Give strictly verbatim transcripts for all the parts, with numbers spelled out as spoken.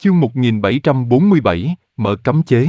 Chương một nghìn bảy trăm bốn mươi bảy, mở cấm chế.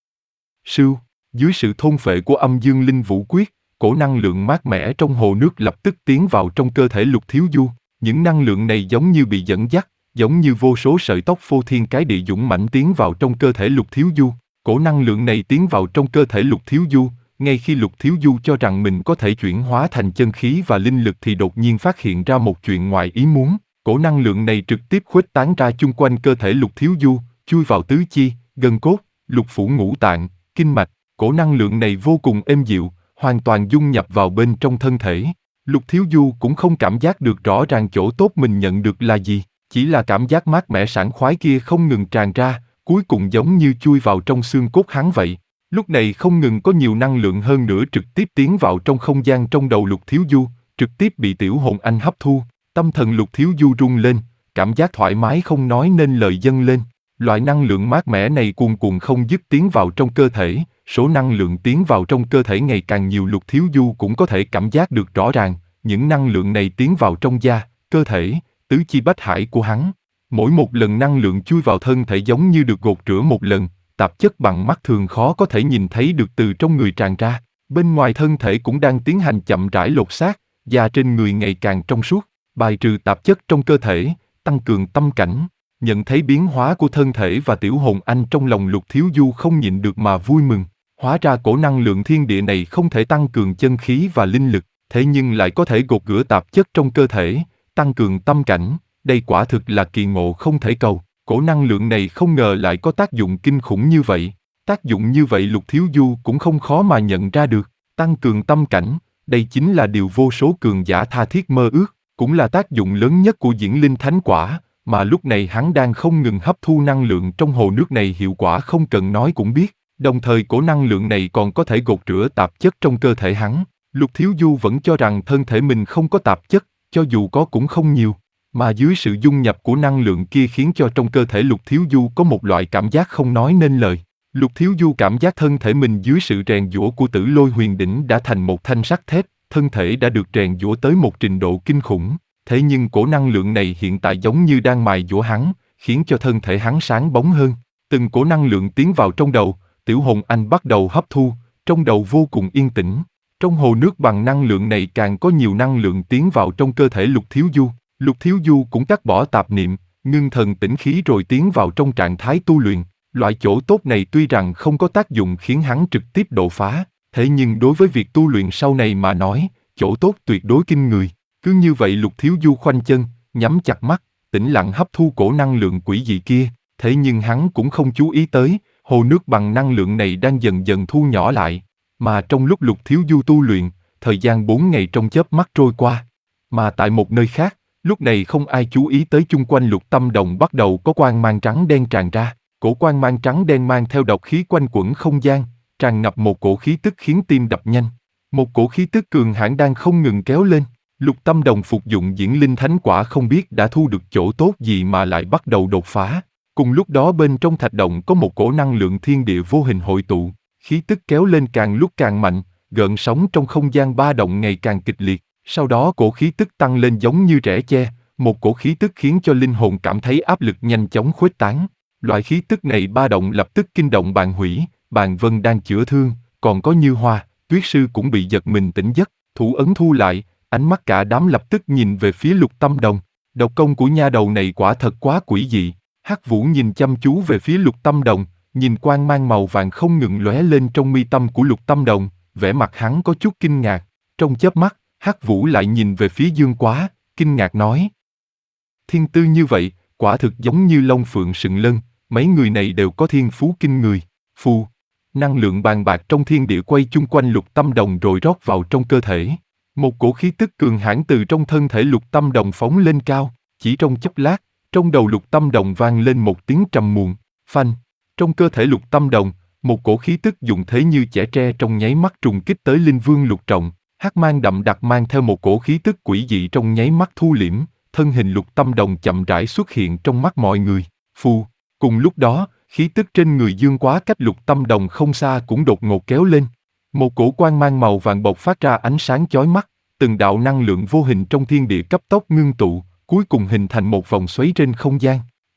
Sưu, dưới sự thôn phệ của âm dương linh vũ quyết, cổ năng lượng mát mẻ trong hồ nước lập tức tiến vào trong cơ thể Lục Thiếu Du. Những năng lượng này giống như bị dẫn dắt, giống như vô số sợi tóc phô thiên cái địa dũng mãnh tiến vào trong cơ thể Lục Thiếu Du. Cổ năng lượng này tiến vào trong cơ thể Lục Thiếu Du, ngay khi Lục Thiếu Du cho rằng mình có thể chuyển hóa thành chân khí và linh lực thì đột nhiên phát hiện ra một chuyện ngoài ý muốn. Cổ năng lượng này trực tiếp khuếch tán ra chung quanh cơ thể Lục Thiếu Du, chui vào tứ chi, gân cốt, lục phủ ngũ tạng, kinh mạch. Cổ năng lượng này vô cùng êm dịu, hoàn toàn dung nhập vào bên trong thân thể. Lục Thiếu Du cũng không cảm giác được rõ ràng chỗ tốt mình nhận được là gì, chỉ là cảm giác mát mẻ sảng khoái kia không ngừng tràn ra, cuối cùng giống như chui vào trong xương cốt hắn vậy. Lúc này không ngừng có nhiều năng lượng hơn nữa trực tiếp tiến vào trong không gian trong đầu Lục Thiếu Du, trực tiếp bị tiểu hồn anh hấp thu. Tâm thần Lục Thiếu Du rung lên, cảm giác thoải mái không nói nên lời dâng lên. Loại năng lượng mát mẻ này cuồn cuộn không dứt tiến vào trong cơ thể, số năng lượng tiến vào trong cơ thể ngày càng nhiều. Lục Thiếu Du cũng có thể cảm giác được rõ ràng, những năng lượng này tiến vào trong da, cơ thể, tứ chi bách hải của hắn. Mỗi một lần năng lượng chui vào thân thể giống như được gột rửa một lần, tạp chất bằng mắt thường khó có thể nhìn thấy được từ trong người tràn ra. Bên ngoài thân thể cũng đang tiến hành chậm rãi lột xác, da trên người ngày càng trong suốt, bài trừ tạp chất trong cơ thể, tăng cường tâm cảnh. Nhận thấy biến hóa của thân thể và tiểu hồn anh trong lòng Lục Thiếu Du không nhịn được mà vui mừng. Hóa ra cổ năng lượng thiên địa này không thể tăng cường chân khí và linh lực, thế nhưng lại có thể gột rửa tạp chất trong cơ thể, tăng cường tâm cảnh. Đây quả thực là kỳ ngộ không thể cầu. Cổ năng lượng này không ngờ lại có tác dụng kinh khủng như vậy. Tác dụng như vậy Lục Thiếu Du cũng không khó mà nhận ra được. Tăng cường tâm cảnh, đây chính là điều vô số cường giả tha thiết mơ ước, cũng là tác dụng lớn nhất của Diễn Linh Thánh Quả, mà lúc này hắn đang không ngừng hấp thu năng lượng trong hồ nước này, hiệu quả không cần nói cũng biết. Đồng thời cổ năng lượng này còn có thể gột rửa tạp chất trong cơ thể hắn. Lục Thiếu Du vẫn cho rằng thân thể mình không có tạp chất, cho dù có cũng không nhiều. Mà dưới sự dung nhập của năng lượng kia khiến cho trong cơ thể Lục Thiếu Du có một loại cảm giác không nói nên lời. Lục Thiếu Du cảm giác thân thể mình dưới sự rèn giũa của Tử Lôi Huyền Đỉnh đã thành một thanh sắt thép, thân thể đã được rèn giũa tới một trình độ kinh khủng. Thế nhưng cổ năng lượng này hiện tại giống như đang mài giũa hắn, khiến cho thân thể hắn sáng bóng hơn. Từng cổ năng lượng tiến vào trong đầu, tiểu hồn anh bắt đầu hấp thu, trong đầu vô cùng yên tĩnh. Trong hồ nước bằng năng lượng này càng có nhiều năng lượng tiến vào trong cơ thể Lục Thiếu Du. Lục Thiếu Du cũng cắt bỏ tạp niệm, ngưng thần tĩnh khí rồi tiến vào trong trạng thái tu luyện. Loại chỗ tốt này tuy rằng không có tác dụng khiến hắn trực tiếp đột phá, thế nhưng đối với việc tu luyện sau này mà nói, chỗ tốt tuyệt đối kinh người. Cứ như vậy Lục Thiếu Du khoanh chân, nhắm chặt mắt, tĩnh lặng hấp thu cổ năng lượng quỷ dị kia. Thế nhưng hắn cũng không chú ý tới, hồ nước bằng năng lượng này đang dần dần thu nhỏ lại. Mà trong lúc Lục Thiếu Du tu luyện, thời gian bốn ngày trong chớp mắt trôi qua. Mà tại một nơi khác, lúc này không ai chú ý tới chung quanh Lục Tâm Đồng bắt đầu có quang mang trắng đen tràn ra. Cổ quang mang trắng đen mang theo độc khí quanh quẩn không gian, tràn ngập một cổ khí tức khiến tim đập nhanh. Một cổ khí tức cường hãn đang không ngừng kéo lên. Lục Tâm Đồng phục dụng Diễn Linh Thánh Quả không biết đã thu được chỗ tốt gì mà lại bắt đầu đột phá. Cùng lúc đó bên trong thạch động có một cổ năng lượng thiên địa vô hình hội tụ, khí tức kéo lên càng lúc càng mạnh, gợn sóng trong không gian ba động ngày càng kịch liệt. Sau đó cổ khí tức tăng lên giống như rễ che, một cổ khí tức khiến cho linh hồn cảm thấy áp lực nhanh chóng khuếch tán. Loại khí tức này ba động lập tức kinh động Bàn Hủy, Bàn Vân đang chữa thương, còn có Như Hoa, Tuyết Sư cũng bị giật mình tỉnh giấc, thủ ấn thu lại, ánh mắt cả đám lập tức nhìn về phía Lục Tâm Đồng. Độc công của nha đầu này quả thật quá quỷ dị. Hắc Vũ nhìn chăm chú về phía Lục Tâm Đồng, nhìn quang mang màu vàng không ngừng lóe lên trong mi tâm của Lục Tâm Đồng, vẻ mặt hắn có chút kinh ngạc. Trong chớp mắt, Hắc Vũ lại nhìn về phía Dương Quá, kinh ngạc nói: thiên tư như vậy, quả thực giống như Long Phượng Sừng Lân, mấy người này đều có thiên phú kinh người. Phù, năng lượng bàn bạc trong thiên địa quay chung quanh Lục Tâm Đồng rồi rót vào trong cơ thể. Một cổ khí tức cường hãn từ trong thân thể Lục Tâm Đồng phóng lên cao, chỉ trong chốc lát, trong đầu Lục Tâm Đồng vang lên một tiếng trầm muộn, phanh. Trong cơ thể Lục Tâm Đồng, một cổ khí tức dùng thế như chẻ tre trong nháy mắt trùng kích tới Linh Vương Lục Trọng, hắc mang đậm đặc mang theo một cổ khí tức quỷ dị trong nháy mắt thu liễm, thân hình Lục Tâm Đồng chậm rãi xuất hiện trong mắt mọi người. Phù, cùng lúc đó, khí tức trên người Dương Quá cách Lục Tâm Đồng không xa cũng đột ngột kéo lên. Một cổ quang mang màu vàng bộc phát ra ánh sáng chói mắt, từng đạo năng lượng vô hình trong thiên địa cấp tốc ngưng tụ, cuối cùng hình thành một vòng xoáy trên không gian.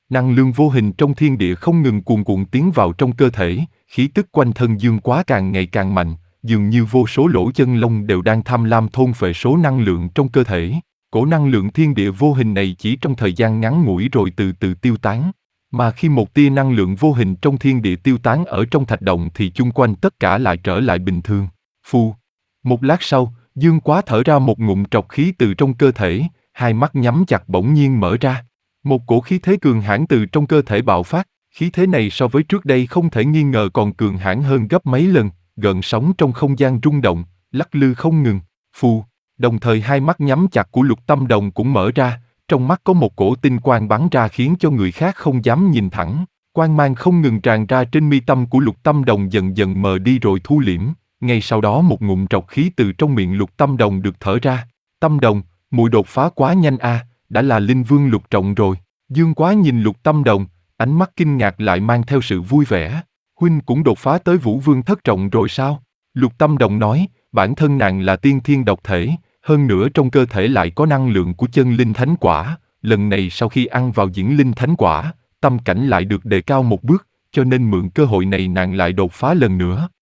Năng lượng vô hình trong thiên địa không ngừng cuồn cuộn tiến vào trong cơ thể, khí tức quanh thân Dương Quá càng ngày càng mạnh, dường như vô số lỗ chân lông đều đang tham lam thôn phệ số năng lượng trong cơ thể. Cổ năng lượng thiên địa vô hình này chỉ trong thời gian ngắn ngủi rồi từ từ tiêu tán. Mà khi một tia năng lượng vô hình trong thiên địa tiêu tán ở trong thạch động thì chung quanh tất cả lại trở lại bình thường. Phu. Một lát sau, Dương Quá thở ra một ngụm trọc khí từ trong cơ thể, hai mắt nhắm chặt bỗng nhiên mở ra. Một cổ khí thế cường hãn từ trong cơ thể bạo phát, khí thế này so với trước đây không thể nghi ngờ còn cường hãn hơn gấp mấy lần, gợn sóng trong không gian rung động, lắc lư không ngừng. Phu. Đồng thời hai mắt nhắm chặt của Lục Tâm Đồng cũng mở ra, trong mắt có một cổ tinh quang bắn ra khiến cho người khác không dám nhìn thẳng. Quang mang không ngừng tràn ra trên mi tâm của Lục Tâm Đồng dần dần mờ đi rồi thu liễm, ngay sau đó một ngụm trọc khí từ trong miệng Lục Tâm Đồng được thở ra. Tâm Đồng, muội đột phá quá nhanh a, đã là linh vương lục trọng rồi. Dương Quá nhìn Lục Tâm Đồng, ánh mắt kinh ngạc lại mang theo sự vui vẻ. Huynh cũng đột phá tới vũ vương thất trọng rồi sao? Lục Tâm Đồng nói, bản thân nàng là tiên thiên độc thể, hơn nữa trong cơ thể lại có năng lượng của chân linh thánh quả. Lần này sau khi ăn vào diễn linh thánh quả, tâm cảnh lại được đề cao một bước, cho nên mượn cơ hội này nàng lại đột phá lần nữa.